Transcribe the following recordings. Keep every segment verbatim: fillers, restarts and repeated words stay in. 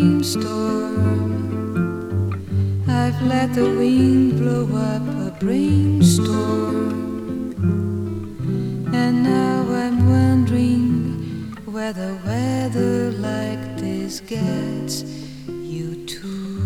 brainstorm. I've let the wind blow up a brainstorm, and now I'm wondering whether weather like this gets you too.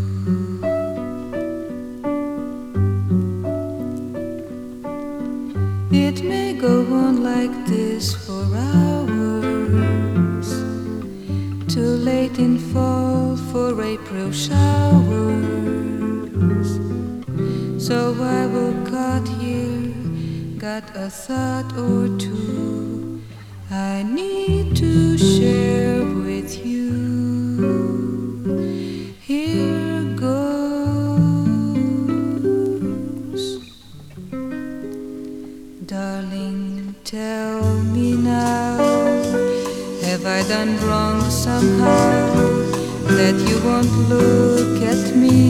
It may go on like this for hours, too late in fall for April showers. So I will cut here, got a thought or two I need to share with you. Here goes. Darling, tell me now, have I done wrong somehow that you won't look at me?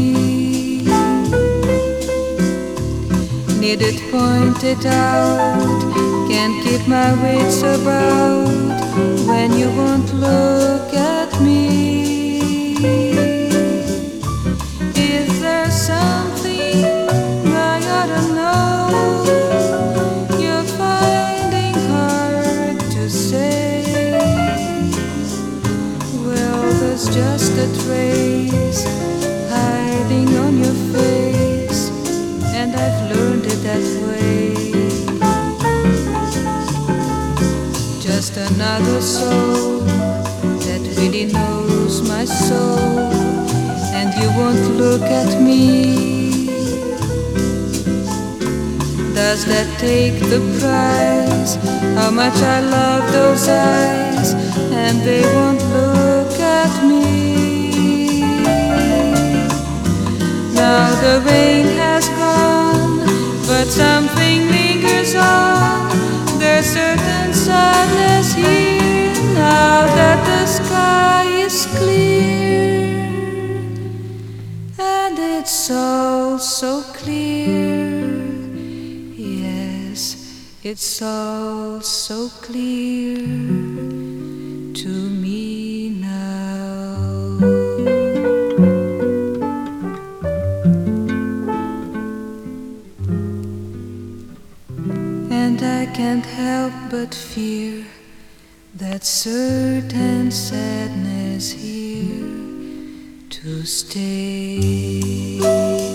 Need it pointed out, can't keep my wits about when you won't look at me. Is there something I ought to know you're finding hard to say? Well, there's just a trace hiding on your face, and I've learned it that way. Just another soul that really knows my soul, and you won't look at me. Does that take the prize? How much I love those eyes, and they won't look at me. Now the rain has gone, but something lingers on. There's certain sadness here now that the sky is clear, and it's all so clear. Yes, it's all so clear to me now. And I can't help but fear that certain sadness here to stay.